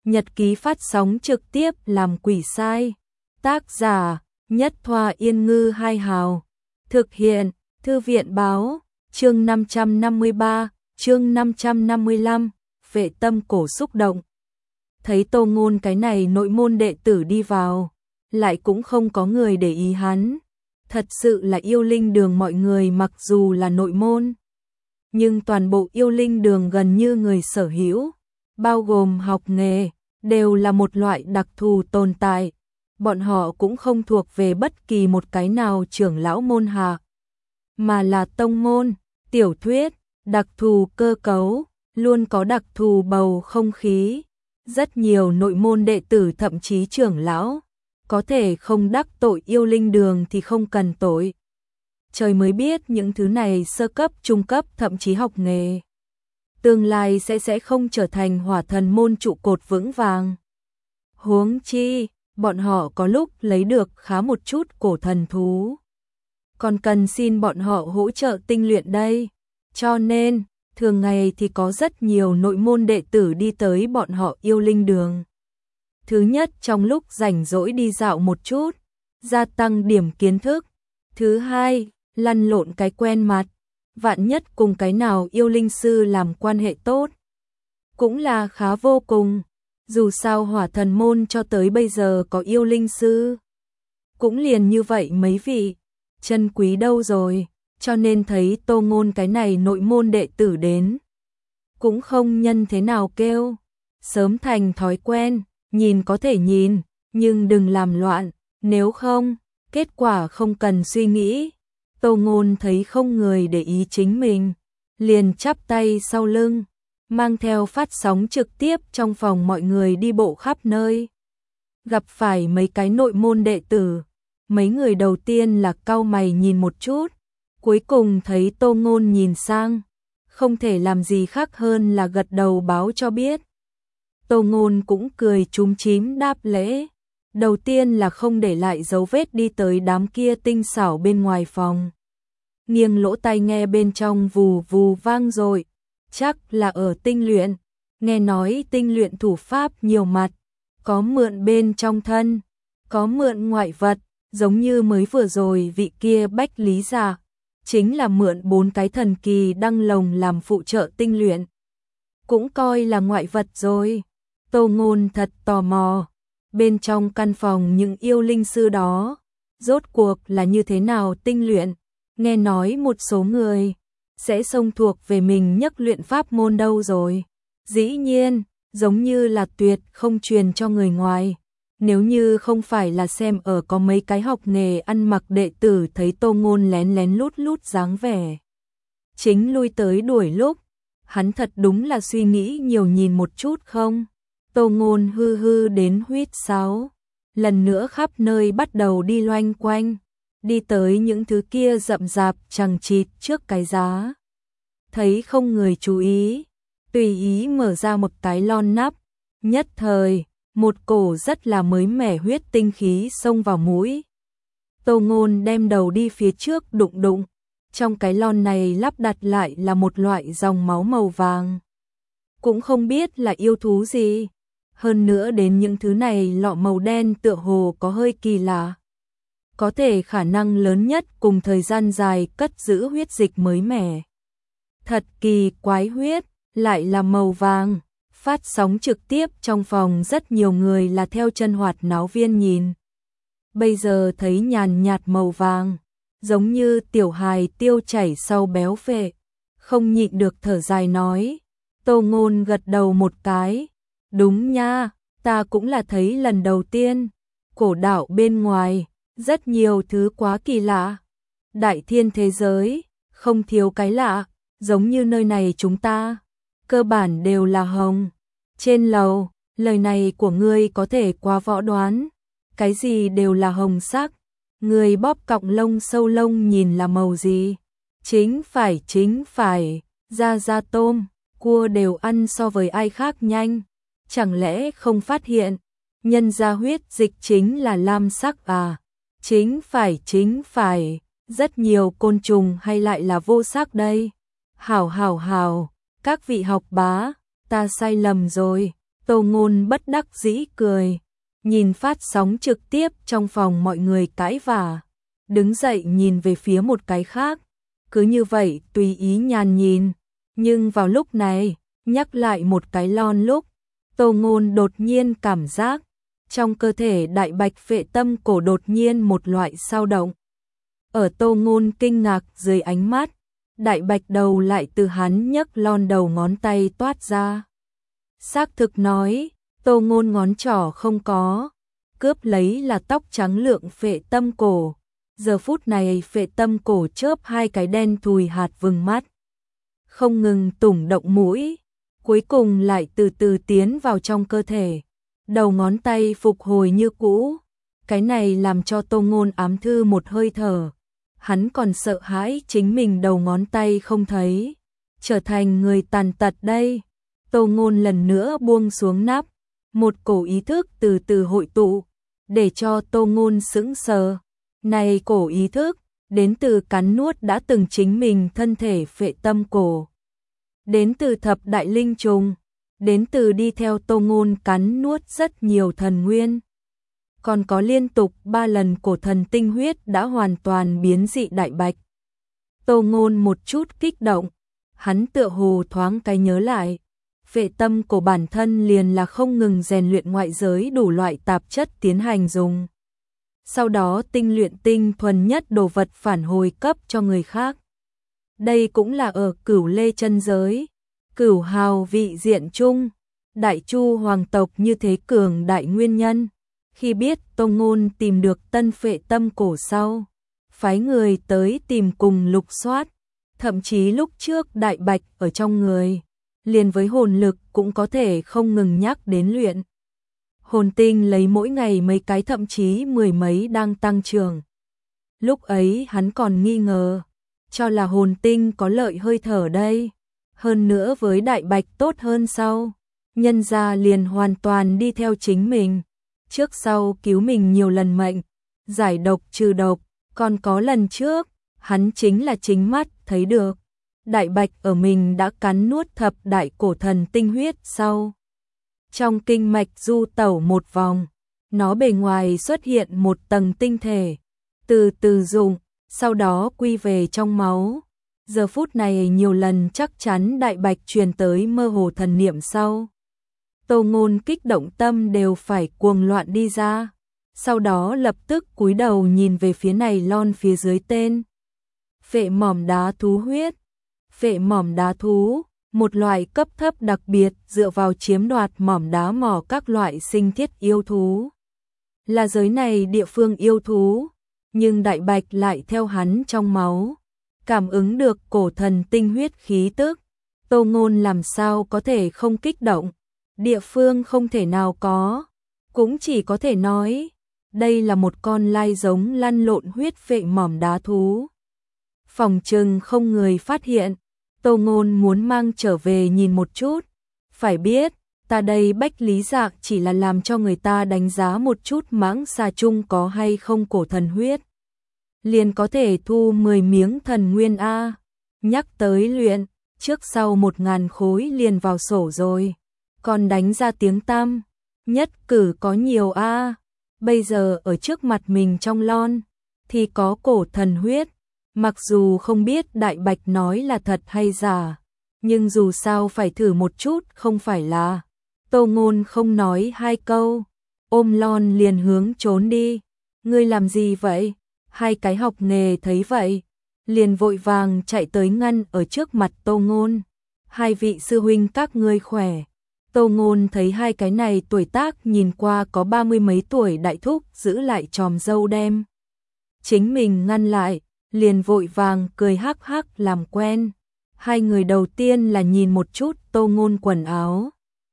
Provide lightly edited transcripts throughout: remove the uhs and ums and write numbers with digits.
Nhật ký phát sóng trực tiếp làm quỷ sai. Tác giả: Nhất Thoa Yên Ngư Hai Hào. Thực hiện: Thư viện báo. Chương 553, chương 555, vệ tâm cổ xúc động. Thấy Tô Ngôn cái này nội môn đệ tử đi vào, lại cũng không có người để ý hắn. Thật sự là yêu linh đường mọi người mặc dù là nội môn, nhưng toàn bộ yêu linh đường gần như người sở hữu, bao gồm học nghề, đều là một loại đặc thù tồn tại. Bọn họ cũng không thuộc về bất kỳ một cái nào trưởng lão môn hạ, mà là tông môn, tiểu thuyết, đặc thù cơ cấu, luôn có đặc thù bầu không khí. Rất nhiều nội môn đệ tử thậm chí trưởng lão, có thể không đắc tội yêu linh đường thì không cần tội. Trời mới biết những thứ này sơ cấp, trung cấp, thậm chí học nghề, tương lai sẽ không trở thành hỏa thần môn trụ cột vững vàng. Huống chi, bọn họ có lúc lấy được khá một chút cổ thần thú, còn cần xin bọn họ hỗ trợ tinh luyện đây. Cho nên, thường ngày thì có rất nhiều nội môn đệ tử đi tới bọn họ yêu linh đường. Thứ nhất, trong lúc rảnh rỗi đi dạo một chút, gia tăng điểm kiến thức. Thứ hai, lăn lộn cái quen mặt, vạn nhất cùng cái nào yêu linh sư làm quan hệ tốt, cũng là khá vô cùng. Dù sao hỏa thần môn cho tới bây giờ có yêu linh sư, cũng liền như vậy mấy vị, chân quý đâu rồi. Cho nên thấy Tô Ngôn cái này nội môn đệ tử đến, cũng không nhân thế nào kêu, sớm thành thói quen, nhìn có thể nhìn, nhưng đừng làm loạn, nếu không, kết quả không cần suy nghĩ. Tô Ngôn thấy không người để ý chính mình, liền chắp tay sau lưng, mang theo phát sóng trực tiếp trong phòng mọi người đi bộ khắp nơi. Gặp phải mấy cái nội môn đệ tử, mấy người đầu tiên là cau mày nhìn một chút, cuối cùng thấy Tô Ngôn nhìn sang, không thể làm gì khác hơn là gật đầu báo cho biết. Tô Ngôn cũng cười chúm chím đáp lễ, đầu tiên là không để lại dấu vết đi tới đám kia tinh xảo bên ngoài phòng. Nghiêng lỗ tai nghe bên trong vù vù vang dội, chắc là ở tinh luyện, nghe nói tinh luyện thủ pháp nhiều mặt, có mượn bên trong thân, có mượn ngoại vật, giống như mới vừa rồi vị kia Bách Lý Giả, chính là mượn 4 cái thần kỳ đăng lồng làm phụ trợ tinh luyện, cũng coi là ngoại vật rồi. Tô Ngôn thật tò mò, bên trong căn phòng những yêu linh sư đó, rốt cuộc là như thế nào tinh luyện. Nghe nói một số người sẽ xông thuộc về mình nhất luyện pháp môn đâu rồi. Dĩ nhiên, giống như là tuyệt không truyền cho người ngoài. Nếu như không phải là xem ở có mấy cái học nghề ăn mặc đệ tử thấy Tô Ngôn lén lén lút lút dáng vẻ chính lui tới đuổi lúc, hắn thật đúng là suy nghĩ nhiều nhìn một chút không. Tô Ngôn hư hư đến huýt sáo, lần nữa khắp nơi bắt đầu đi loanh quanh, đi tới những thứ kia rậm rạp chằng chịt trước cái giá. Thấy không người chú ý, tùy ý mở ra một cái lon nắp, nhất thời, một cổ rất là mới mẻ huyết tinh khí xông vào mũi. Tô Ngôn đem đầu đi phía trước đụng đụng, trong cái lon này lắp đặt lại là một loại dòng máu màu vàng. Cũng không biết là yêu thú gì, hơn nữa đến những thứ này lọ màu đen tựa hồ có hơi kỳ lạ. Có thể khả năng lớn nhất cùng thời gian dài cất giữ huyết dịch mới mẻ. Thật kỳ quái, huyết lại là màu vàng. Phát sóng trực tiếp trong phòng rất nhiều người là theo chân hoạt náo viên nhìn. Bây giờ thấy nhàn nhạt màu vàng, giống như tiểu hài tiêu chảy sau béo phệ, không nhịn được thở dài nói. Tô Ngôn gật đầu một cái, đúng nha, ta cũng là thấy lần đầu tiên. Cổ đạo bên ngoài, rất nhiều thứ quá kỳ lạ. Đại thiên thế giới, không thiếu cái lạ, giống như nơi này chúng ta, cơ bản đều là hồng. Trên lầu, lời này của ngươi có thể quá võ đoán, cái gì đều là hồng sắc. Ngươi bóp cọng lông sâu lông nhìn là màu gì? Chính phải, da tôm, cua đều ăn so với ai khác nhanh. Chẳng lẽ không phát hiện, nhân ra huyết dịch chính là lam sắc à? Chính phải, rất nhiều côn trùng hay lại là vô sắc đây? Hảo, các vị học bá, ta sai lầm rồi. Tô Ngôn bất đắc dĩ cười, nhìn phát sóng trực tiếp trong phòng mọi người cãi vả, đứng dậy nhìn về phía một cái khác, cứ như vậy tùy ý nhàn nhìn, nhưng vào lúc này, nhắc lại một cái lon lúc, Tô Ngôn đột nhiên cảm giác, trong cơ thể đại bạch phệ tâm cổ đột nhiên một loại dao động. Ở Tô Ngôn kinh ngạc dưới ánh mắt, đại bạch đầu lại từ hắn nhấc lon đầu ngón tay toát ra. Xác thực nói, Tô Ngôn ngón trỏ không có, cướp lấy là tóc trắng lượng phệ tâm cổ. Giờ phút này phệ tâm cổ chớp hai cái đen thùi hạt vừng mắt, không ngừng tủng động mũi, cuối cùng lại từ từ tiến vào trong cơ thể. Đầu ngón tay phục hồi như cũ, cái này làm cho Tô Ngôn ám thư một hơi thở. Hắn còn sợ hãi chính mình đầu ngón tay không thấy, trở thành người tàn tật đây. Tô Ngôn lần nữa buông xuống nắp, một cổ ý thức từ từ hội tụ, để cho Tô Ngôn sững sờ. Này cổ ý thức, đến từ cắn nuốt đã từng chính mình thân thể phệ tâm cổ, đến từ thập đại linh trùng, đến từ đi theo Tô Ngôn cắn nuốt rất nhiều thần nguyên. Còn có liên tục 3 lần cổ thần tinh huyết đã hoàn toàn biến dị đại bạch. Tô Ngôn một chút kích động, hắn tựa hồ thoáng cái nhớ lại, phệ tâm cổ bản thân liền là không ngừng rèn luyện ngoại giới đủ loại tạp chất tiến hành dùng. Sau đó tinh luyện tinh thuần nhất đồ vật phản hồi cấp cho người khác. Đây cũng là ở Cửu Lê chân giới, Cửu Hào vị diện chung, Đại Chu hoàng tộc như thế cường đại nguyên nhân. Khi biết Tô Ngôn tìm được tân phệ tâm cổ sau, phái người tới tìm cùng lục soát, thậm chí lúc trước đại bạch ở trong người, liền với hồn lực cũng có thể không ngừng nhắc đến luyện. Hồn tinh lấy mỗi ngày mấy cái thậm chí 10 mấy đang tăng trưởng. Lúc ấy hắn còn nghi ngờ, cho là hồn tinh có lợi hơi thở đây, hơn nữa với đại bạch tốt hơn sau, nhân ra liền hoàn toàn đi theo chính mình. Trước sau cứu mình nhiều lần mệnh, giải độc trừ độc, còn có lần trước, hắn chính là chính mắt thấy được. Đại bạch ở mình đã cắn nuốt thập đại cổ thần tinh huyết sau. Trong kinh mạch du tẩu một vòng, nó bề ngoài xuất hiện một tầng tinh thể, từ từ dụng, sau đó quy về trong máu. Giờ phút này nhiều lần chắc chắn đại bạch truyền tới mơ hồ thần niệm sau. Tô Ngôn kích động tâm đều phải cuồng loạn đi ra, sau đó lập tức cúi đầu nhìn về phía này lon phía dưới tên. Phệ mỏm đá thú huyết. Phệ mỏm đá thú, một loại cấp thấp đặc biệt dựa vào chiếm đoạt mỏm đá mỏ các loại sinh thiết yêu thú. Là giới này địa phương yêu thú, nhưng đại bạch lại theo hắn trong máu, cảm ứng được cổ thần tinh huyết khí tức. Tô Ngôn làm sao có thể không kích động, địa phương không thể nào có, cũng chỉ có thể nói, đây là một con lai giống lăn lộn huyết phệ mỏm đá thú. Phòng trừng không người phát hiện, Tô Ngôn muốn mang trở về nhìn một chút. Phải biết, ta đây bách lý dạng chỉ là làm cho người ta đánh giá một chút mãng xà chung có hay không cổ thần huyết. Liền có thể thu 10 miếng thần nguyên A. Nhắc tới luyện, trước sau 1000 khối liền vào sổ rồi. Còn đánh ra tiếng tăm, nhất cử có nhiều A. Bây giờ ở trước mặt mình trong lon, thì có cổ thần huyết. Mặc dù không biết đại bạch nói là thật hay giả, nhưng dù sao phải thử một chút không phải là. Tô Ngôn không nói hai câu, ôm lon liền hướng trốn đi. Ngươi làm gì vậy? Hai cái học nghề thấy vậy, liền vội vàng chạy tới ngăn ở trước mặt Tô Ngôn. Hai vị sư huynh các ngươi khỏe. Tô Ngôn thấy hai cái này tuổi tác nhìn qua có 30 mấy tuổi đại thúc giữ lại chòm râu đem. Chính mình ngăn lại, liền vội vàng cười hắc hắc làm quen. Hai người đầu tiên là nhìn một chút Tô Ngôn quần áo,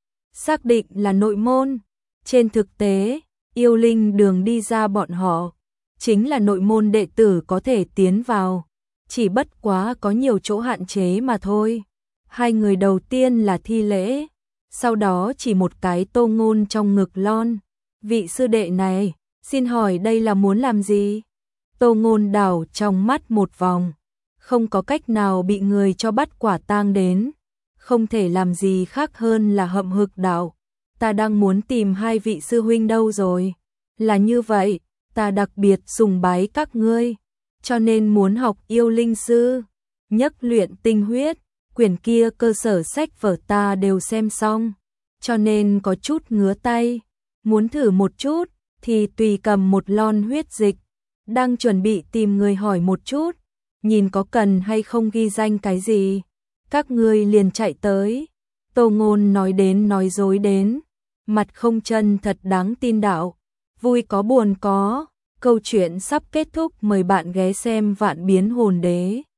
xác định là nội môn. Trên thực tế, yêu linh đường đi ra bọn họ, chính là nội môn đệ tử có thể tiến vào, chỉ bất quá có nhiều chỗ hạn chế mà thôi. Hai người đầu tiên là thi lễ, sau đó chỉ một cái Tô Ngôn trong ngực lon. Vị sư đệ này, xin hỏi đây là muốn làm gì? Tô Ngôn đảo trong mắt một vòng, không có cách nào bị người cho bắt quả tang đến, không thể làm gì khác hơn là hậm hực đảo. ta đang muốn tìm hai vị sư huynh đâu rồi. Là như vậy, ta đặc biệt sùng bái các ngươi, cho nên muốn học yêu linh sư, nhất luyện tinh huyết, quyển kia cơ sở sách vở ta đều xem xong, cho nên có chút ngứa tay, muốn thử một chút, thì tùy cầm một lon huyết dịch, đang chuẩn bị tìm người hỏi một chút, nhìn có cần hay không ghi danh cái gì, các ngươi liền chạy tới. Tô Ngôn nói đến nói dối đến, mặt không chân thật đáng tin đạo, vui có buồn có, câu chuyện sắp kết thúc, mời bạn ghé xem Vạn Biến Hồn Đế.